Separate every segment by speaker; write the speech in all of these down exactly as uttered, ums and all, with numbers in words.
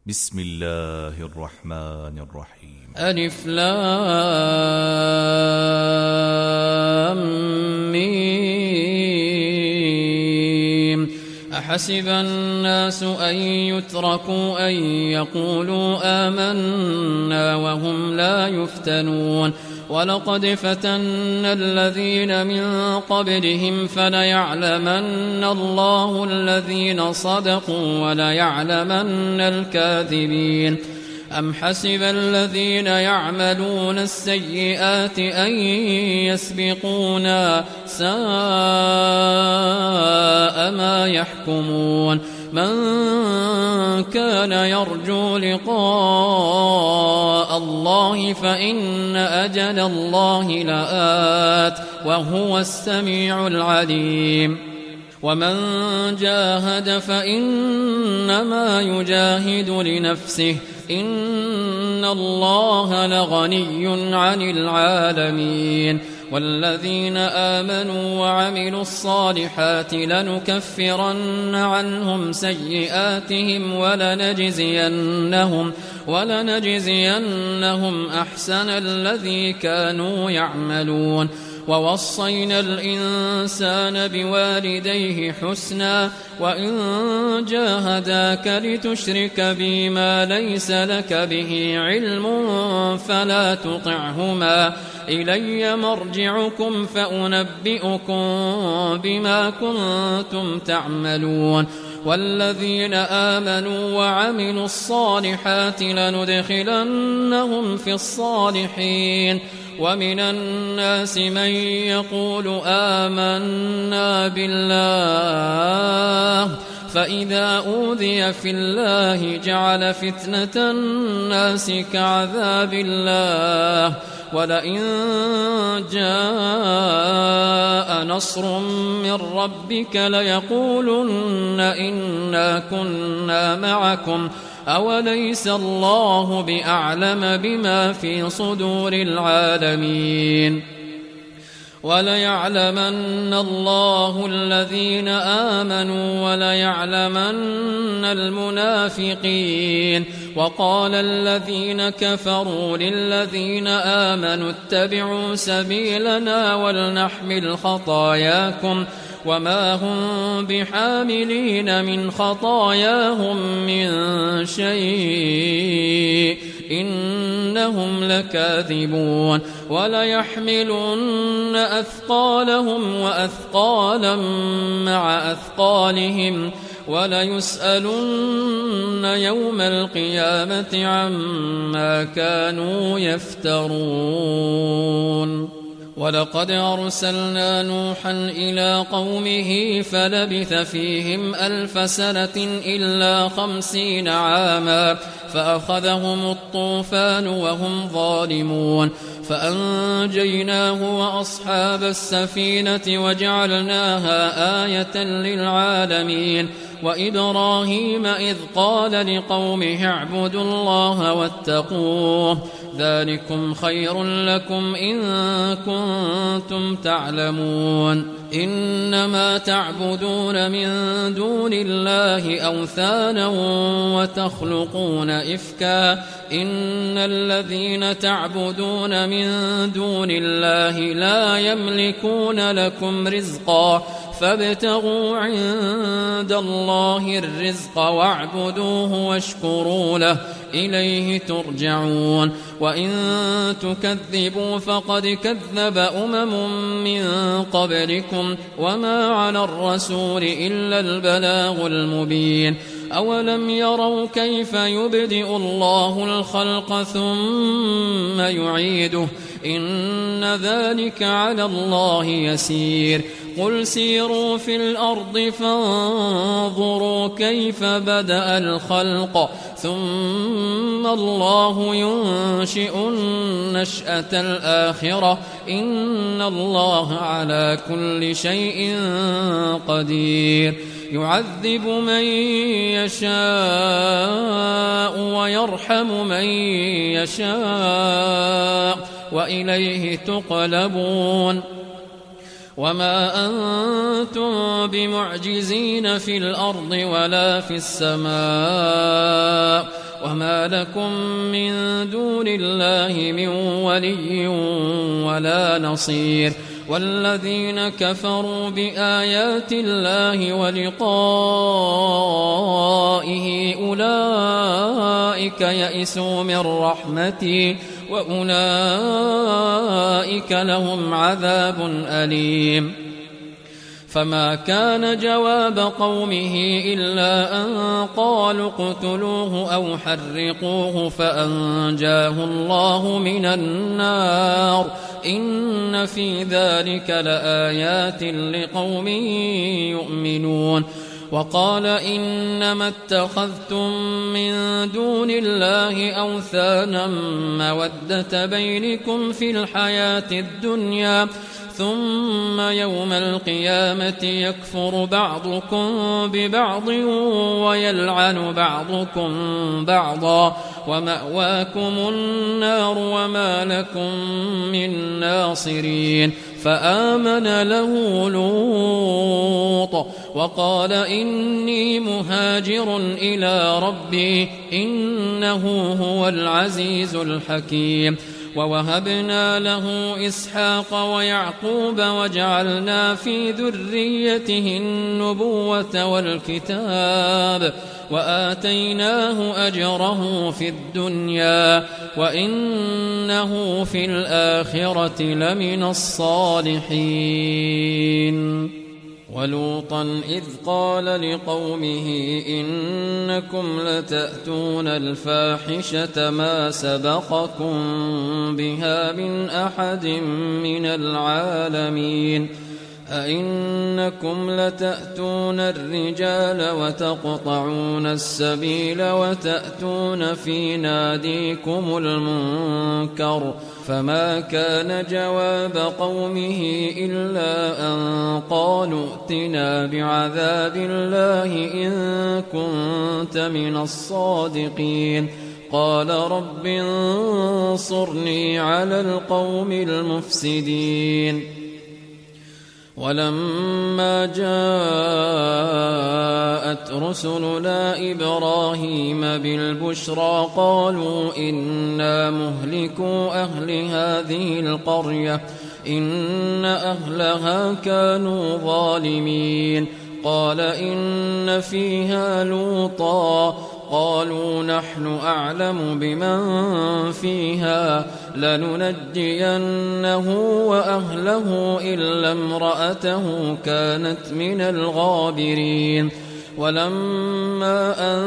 Speaker 1: بسم الله الرحمن الرحيم.
Speaker 2: ألف لام ميم. أحسب الناس أن يتركوا أن يقولوا آمنا وهم لا يفتنون ولقد فتنا الذين من قبلهم فليعلمن الله الذين صدقوا وليعلمن الكاذبين. أم حسب الذين يعملون السيئات أن يسبقونا ساء ما يحكمون. من كان يرجو لقاء الله فإن أجل الله لآت وهو السميع العليم. ومن جاهد فإنما يجاهد لنفسه إن الله لغني عن العالمين. والذين آمنوا وعملوا الصالحات لنكفرن عنهم سيئاتهم ولنجزينهم ولنجزينهم أحسن الذي كانوا يعملون. ووصينا الإنسان بوالديه حسنا وإن جاهداك لتشرك بي ما ليس لك به علم فلا تطعهما إلي مرجعكم فأنبئكم بما كنتم تعملون. والذين آمنوا وعملوا الصالحات لندخلنهم في الصالحين. ومن الناس من يقول آمنا بالله فإذا أوذي في الله جعل فتنة الناس كعذاب الله ولئن جاء نصر من ربك ليقولن إنا كنا معكم أوليس الله بأعلم بما في صدور العالمين. وليعلمن الله الذين آمنوا وليعلمن المنافقين. وقال الذين كفروا للذين آمنوا اتبعوا سبيلنا ولنحمل خطاياكم وما هم بحاملين من خطاياهم من شيء إنهم لكاذبون. وليحملن أثقالهم وأثقالا مع أثقالهم وليسألن يوم القيامة عما كانوا يفترون. ولقد أرسلنا نوحا إلى قومه فلبث فيهم ألف سنة إلا خمسين عاما فأخذهم الطوفان وهم ظالمون فأنجيناه وأصحاب السفينة وجعلناها آية للعالمين. وإبراهيم إذ قال لقومه اعبدوا الله واتقوه ذلكم خير لكم إن كنتم تعلمون. إنما تعبدون من دون الله أوثانا وتخلقون إفكا إن الذين تعبدون من دون الله لا يملكون لكم رزقا فابتغوا عند الله الرزق واعبدوه واشكروا له إليه ترجعون. وإن تكذبوا فقد كذب أمم من قبلكم وما على الرسول إلا البلاغ المبين. أولم يروا كيف يبدئ الله الخلق ثم يعيده إن ذلك على الله يسير. قل سيروا في الأرض فانظروا كيف بدأ الخلق ثم الله ينشئ النشأة الآخرة إن الله على كل شيء قدير. يعذب من يشاء ويرحم من يشاء وإليه تقلبون. وما أنتم بمعجزين في الأرض ولا في السماء وما لكم من دون الله من ولي ولا نصير والذين كفروا بآيات الله ولقائه أولئك يئسوا من رحمتي وأولئك لهم عذاب أليم فما كان جواب قومه إلا أن قالوا اقتلوه أو حرقوه فأنجاه الله من النار إن في ذلك لآيات لقوم يؤمنون وقال إنما اتخذتم من دون الله أوثانا مودة بينكم في الحياة الدنيا ثم يوم القيامة يكفر بعضكم ببعض ويلعن بعضكم بعضا ومأواكم النار وما لكم من ناصرين فآمن له لوط وقال إني مهاجر إلى ربي إنه هو العزيز الحكيم ووهبنا له إسحاق ويعقوب وجعلنا في ذريته النبوة والكتاب وآتيناه أجره في الدنيا وإنه في الآخرة لمن الصالحين ولوطا إذ قال لقومه إنكم لتأتون الفاحشة ما سبقكم بها من أحد من العالمين أئنكم لتأتون الرجال وتقطعون السبيل وتأتون في ناديكم المنكر فما كان جواب قومه إلا أن قالوا ائتنا بعذاب الله إن كنت من الصادقين قال رب انصرني على القوم المفسدين ولما جاءت رسلنا إبراهيم بالبشرى قالوا إنا مهلكو أهل هذه القرية إن أهلها كانوا ظالمين قال إن فيها لوطا قالوا نحن أعلم بمن فيها لننجينه وأهله إلا امرأته كانت من الغابرين ولما أن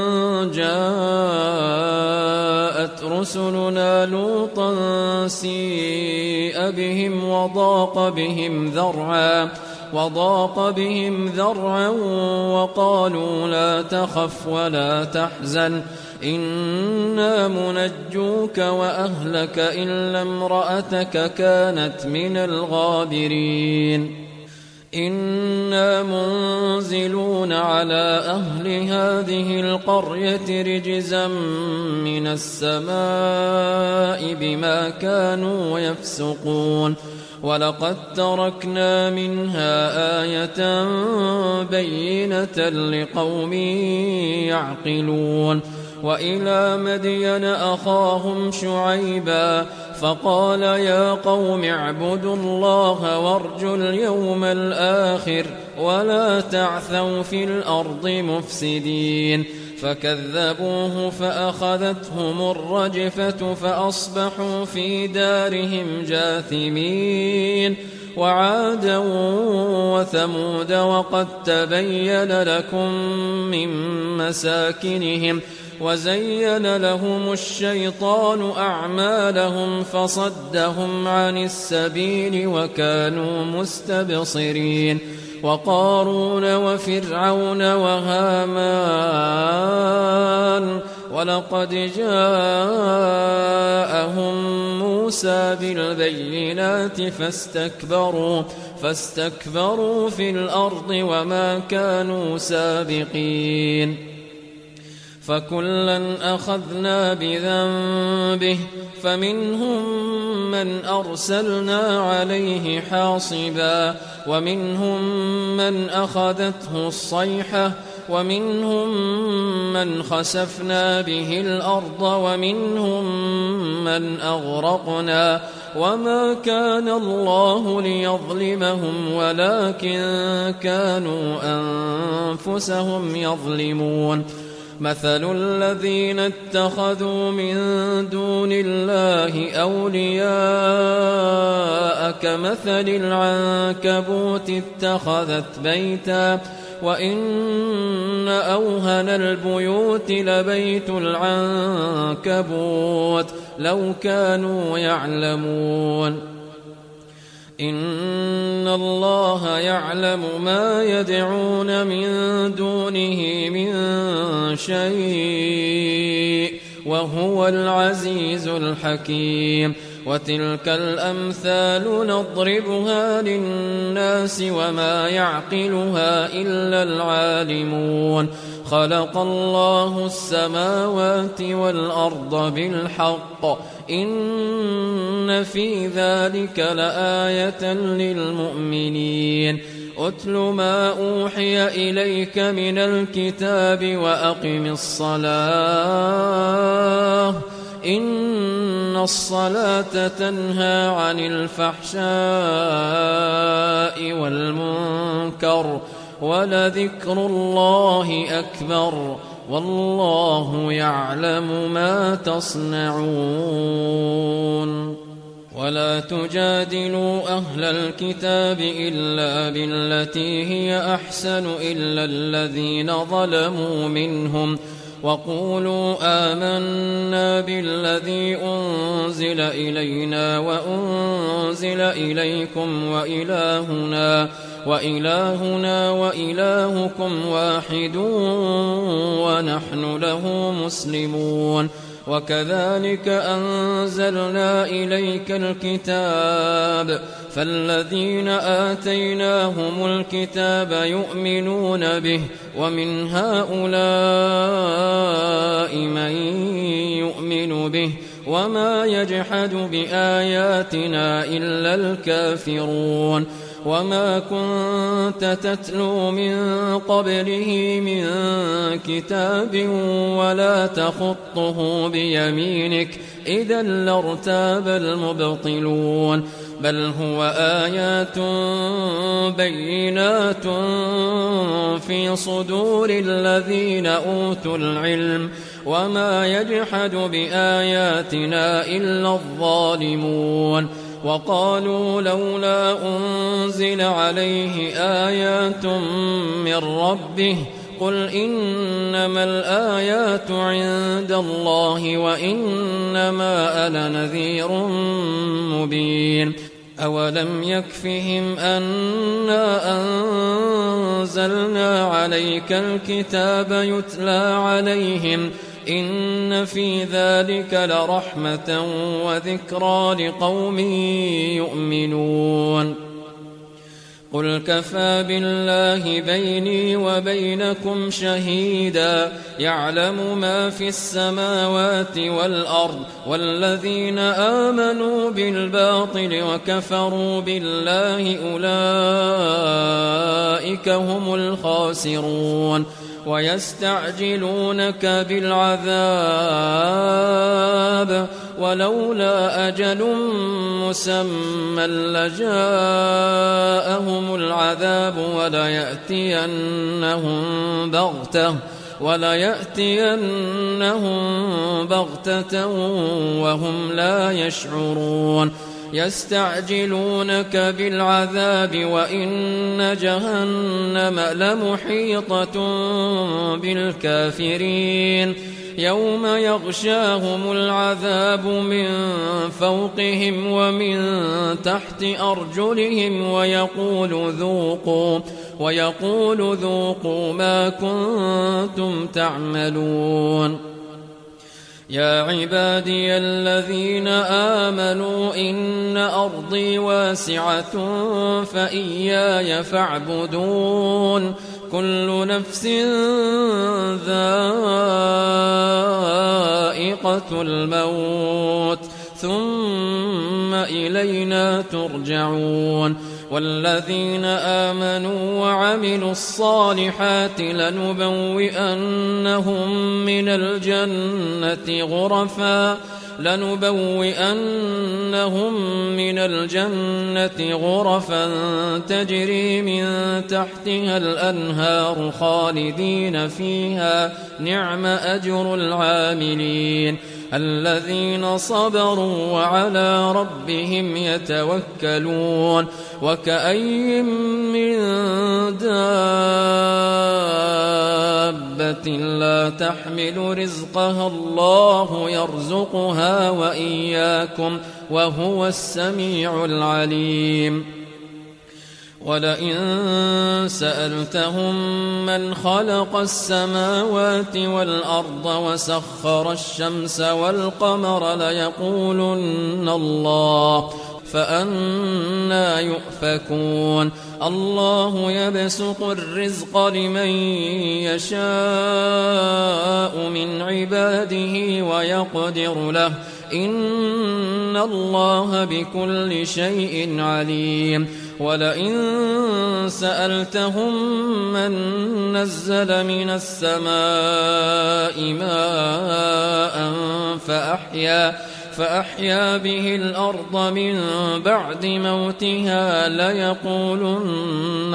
Speaker 2: جاءت رسلنا لوطا سيء بهم وضاق بهم ذرعا وضاق بهم ذرعا وقالوا لا تخف ولا تحزن إنا منجوك وأهلك إلا امرأتك كانت من الغابرين إنا منزلون على أهل هذه القرية رجزا من السماء بما كانوا يفسقون ولقد تركنا منها آية بينة لقوم يعقلون وإلى مدين أخاهم شعيبا فقال يا قوم اعبدوا الله وارجوا اليوم الآخر ولا تعثوا في الأرض مفسدين فكذبوه فأخذتهم الرجفة فأصبحوا في دارهم جاثمين وعادا وثمود وقد تبين لكم من مساكنهم وزين لهم الشيطان أعمالهم فصدهم عن السبيل وكانوا مستبصرين وقارون وفرعون وهامان ولقد جاءهم موسى بالبينات فاستكبروا فاستكبروا في الأرض وما كانوا سابقين فكلا أخذنا بذنبه فمنهم من أرسلنا عليه حاصبا ومنهم من أخذته الصيحة ومنهم من خسفنا به الأرض ومنهم من أغرقنا وما كان الله ليظلمهم ولكن كانوا أنفسهم يظلمون مثل الذين اتخذوا من دون الله أولياء كمثل العنكبوت اتخذت بيتا وإن أوهن البيوت لبيت العنكبوت لو كانوا يعلمون إن الله يعلم ما يدعون من دونه من شيء وهو العزيز الحكيم وتلك الأمثال نضربها للناس وما يعقلها إلا العالمون خلق الله السماوات والأرض بالحق إن في ذلك لآية للمؤمنين أتل ما أوحي إليك من الكتاب وأقم الصلاة إن الصلاة تنهى عن الفحشاء والمنكر ولذكر الله أكبر والله يعلم ما تصنعون ولا تجادلوا أهل الكتاب إلا بالتي هي أحسن إلا الذين ظلموا منهم وقولوا آمنا بالذي أنزل إلينا وأنزل إليكم وإلهنا وإلهنا وإلهكم واحد ونحن له مسلمون وكذلك أنزلنا إليك الكتاب فالذين آتيناهم الكتاب يؤمنون به ومن هؤلاء من يؤمن به وما يجحد بآياتنا إلا الكافرون وما كنت تتلو من قبله من كتاب ولا تخطه بيمينك إذا لارتاب المبطلون بل هو آيات بينات في صدور الذين أوتوا العلم وما يجحد بآياتنا إلا الظالمون وقالوا لولا أنزل عليه آيات من ربه قل إنما الآيات عند الله وإنما أنا نذير مبين أولم يكفهم أنا أنزلنا عليك الكتاب يتلى عليهم إن في ذلك لرحمة وذكرى لقوم يؤمنون قل كفى بالله بيني وبينكم شهيدا يعلم ما في السماوات والأرض والذين آمنوا بالباطل وكفروا بالله أولئك هم الخاسرون ويستعجلونك بالعذاب ولولا أجل مسمى لجاءهم العذاب وليأتينهم بغتة وليأتينهم بغتة وهم لا يشعرون يستعجلونك بالعذاب وإن جهنم لمحيطة بالكافرين يوم يغشاهم العذاب من فوقهم ومن تحت أرجلهم ويقول ذوقوا ويقول ذوقوا ما كنتم تعملون يا عبادي الذين آمنوا إن أرضي واسعة فإياي فاعبدون كل نفس ذائقة الموت ثم إلينا ترجعون والذين آمنوا وعملوا الصالحات لنبوئنهم من الجنة غرفا لنبوئنهم من الجنة غرفا تجري من تحتها الأنهار خالدين فيها نعم أجر العاملين الذين صبروا وعلى ربهم يتوكلون وكأي من دابة لا تحمل رزقها الله يرزقها وإياكم وهو السميع العليم ولئن سألتهم من خلق السماوات والأرض وسخر الشمس والقمر ليقولن الله فأنى يؤفكون الله يبسط الرزق لمن يشاء من عباده ويقدر له إن الله بكل شيء عليم ولئن سألتهم من نزل من السماء ماء فأحيا فأحيا به الأرض من بعد موتها ليقولن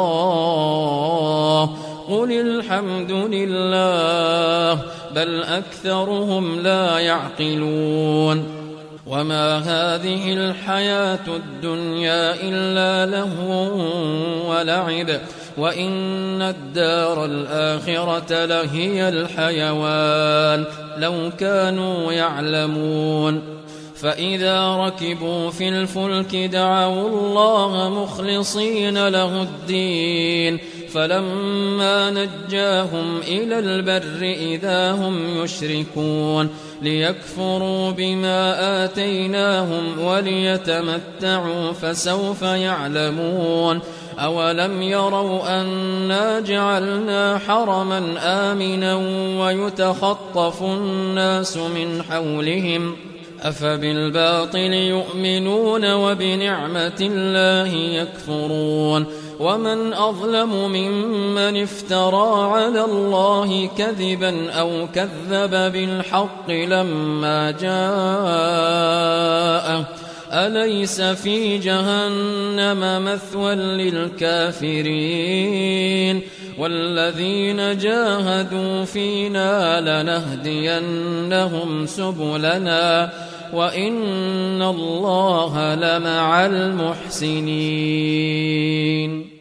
Speaker 2: الله قل الحمد لله بل أكثرهم لا يعقلون وما هذه الحياة الدنيا إلا لهو ولعب وإن الدار الآخرة لهي الحيوان لو كانوا يعلمون فإذا ركبوا في الفلك دعوا الله مخلصين له الدين فلما نجاهم إلى البر إذا هم يشركون ليكفروا بما آتيناهم وليتمتعوا فسوف يعلمون أولم يروا أنا جعلنا حرما آمنا ويتخطف الناس من حولهم أفبالباطل يؤمنون وبنعمة الله يكفرون ومن أظلم ممن افترى على الله كذبا أو كذب بالحق لما جاءه أليس في جهنم مثوى للكافرين والذين جاهدوا فينا لنهدينهم سبلنا وإن الله لمع المحسنين.